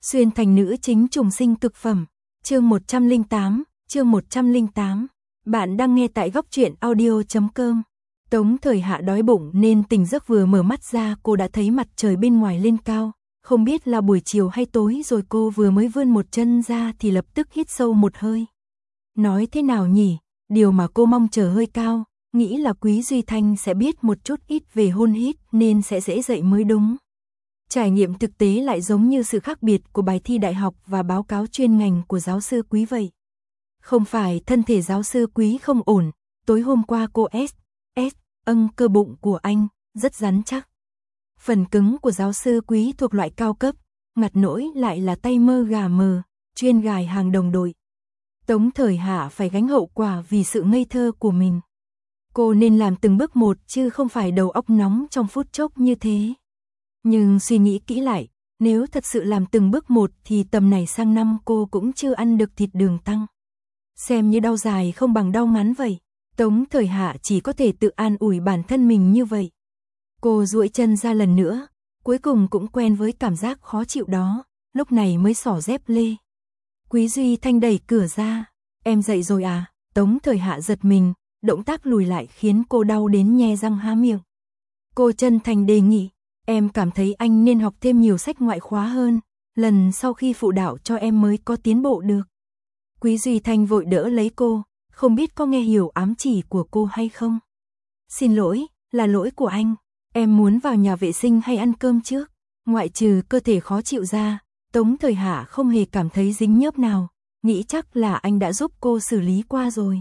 Xuyên thành nữ chính trùng sinh cực phẩm. Chương 108. Bạn đang nghe tại góc truyện audio.com. Tống Thời Hạ đói bụng nên tỉnh giấc, vừa mở mắt ra cô đã thấy mặt trời bên ngoài lên cao. Không biết là buổi chiều hay tối rồi, cô vừa mới vươn một chân ra thì lập tức hít sâu một hơi. Nói thế nào nhỉ, điều mà cô mong chờ hơi cao, nghĩ là Quý Duy Thanh sẽ biết một chút ít về hôn hít nên sẽ dễ dậy mới đúng. Trải nghiệm thực tế lại giống như sự khác biệt của bài thi đại học và báo cáo chuyên ngành của giáo sư Quý vậy. Không phải thân thể giáo sư Quý không ổn, tối hôm qua cô cơ bụng của anh rất rắn chắc. Phần cứng của giáo sư Quý thuộc loại cao cấp, ngặt nỗi lại là tay mơ gà mờ, chuyên gài hàng đồng đội. Tống Thời Hạ phải gánh hậu quả vì sự ngây thơ của mình. Cô nên làm từng bước một chứ không phải đầu óc nóng trong phút chốc như thế. Nhưng suy nghĩ kỹ lại, nếu thật sự làm từng bước một thì tầm này sang năm cô cũng chưa ăn được thịt đường tăng. Xem như đau dài không bằng đau ngắn vậy. Tống Thời Hạ chỉ có thể tự an ủi bản thân mình như vậy. Cô duỗi chân ra lần nữa, cuối cùng cũng quen với cảm giác khó chịu đó, lúc này mới xỏ dép lê. Quý Duy Thanh đẩy cửa ra. Em dậy rồi à? Tống Thời Hạ giật mình, động tác lùi lại khiến cô đau đến nhe răng há miệng. Cô chân thành đề nghị, em cảm thấy anh nên học thêm nhiều sách ngoại khóa hơn, lần sau khi phụ đạo cho em mới có tiến bộ được. Quý Duy Thanh vội đỡ lấy cô, không biết có nghe hiểu ám chỉ của cô hay không. Xin lỗi, là lỗi của anh, em muốn vào nhà vệ sinh hay ăn cơm trước. Ngoại trừ cơ thể khó chịu ra, Tống Thời Hạ không hề cảm thấy dính nhớp nào, nghĩ chắc là anh đã giúp cô xử lý qua rồi.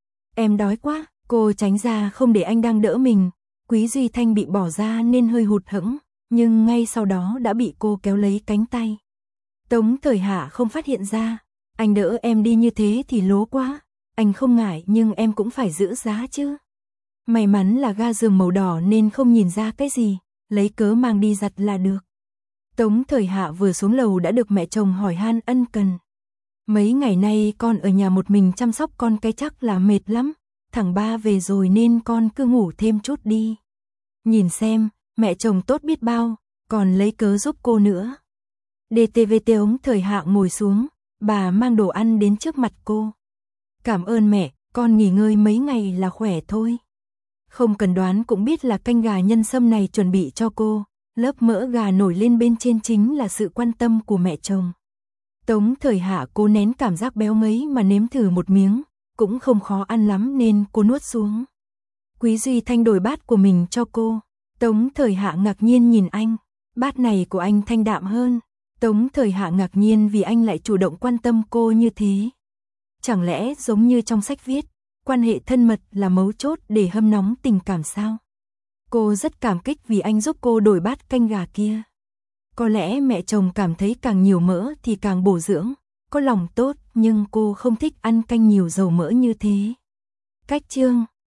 Em đói quá, cô tránh ra không để anh đang đỡ mình. Quý Duy Thanh bị bỏ ra nên hơi hụt hẫng, nhưng ngay sau đó đã bị cô kéo lấy cánh tay. Tống Thời Hạ không phát hiện ra, anh đỡ em đi như thế thì lố quá, anh không ngại nhưng em cũng phải giữ giá chứ. May mắn là ga giường màu đỏ nên không nhìn ra cái gì, lấy cớ mang đi giặt là được. Tống Thời Hạ vừa xuống lầu đã được mẹ chồng hỏi han ân cần. Mấy ngày nay con ở nhà một mình chăm sóc con cái chắc là mệt lắm, thằng ba về rồi nên con cứ ngủ thêm chút đi. Nhìn xem, mẹ chồng tốt biết bao, còn lấy cớ giúp cô nữa. DTVT. Tống Thời Hạ ngồi xuống, bà mang đồ ăn đến trước mặt cô. Cảm ơn mẹ, con nghỉ ngơi mấy ngày là khỏe thôi. Không cần đoán cũng biết là canh gà nhân sâm này chuẩn bị cho cô, lớp mỡ gà nổi lên bên trên chính là sự quan tâm của mẹ chồng. Tống Thời Hạ cố nén cảm giác béo ngấy mà nếm thử một miếng, cũng không khó ăn lắm nên cô nuốt xuống. Quý Duy Thanh đổi bát của mình cho cô. Tống Thời Hạ ngạc nhiên nhìn anh, bát này của anh thanh đạm hơn. Tống Thời Hạ ngạc nhiên vì anh lại chủ động quan tâm cô như thế. Chẳng lẽ giống như trong sách viết, quan hệ thân mật là mấu chốt để hâm nóng tình cảm sao? Cô rất cảm kích vì anh giúp cô đổi bát canh gà kia. Có lẽ mẹ chồng cảm thấy càng nhiều mỡ thì càng bổ dưỡng, có lòng tốt nhưng cô không thích ăn canh nhiều dầu mỡ như thế. Cách chương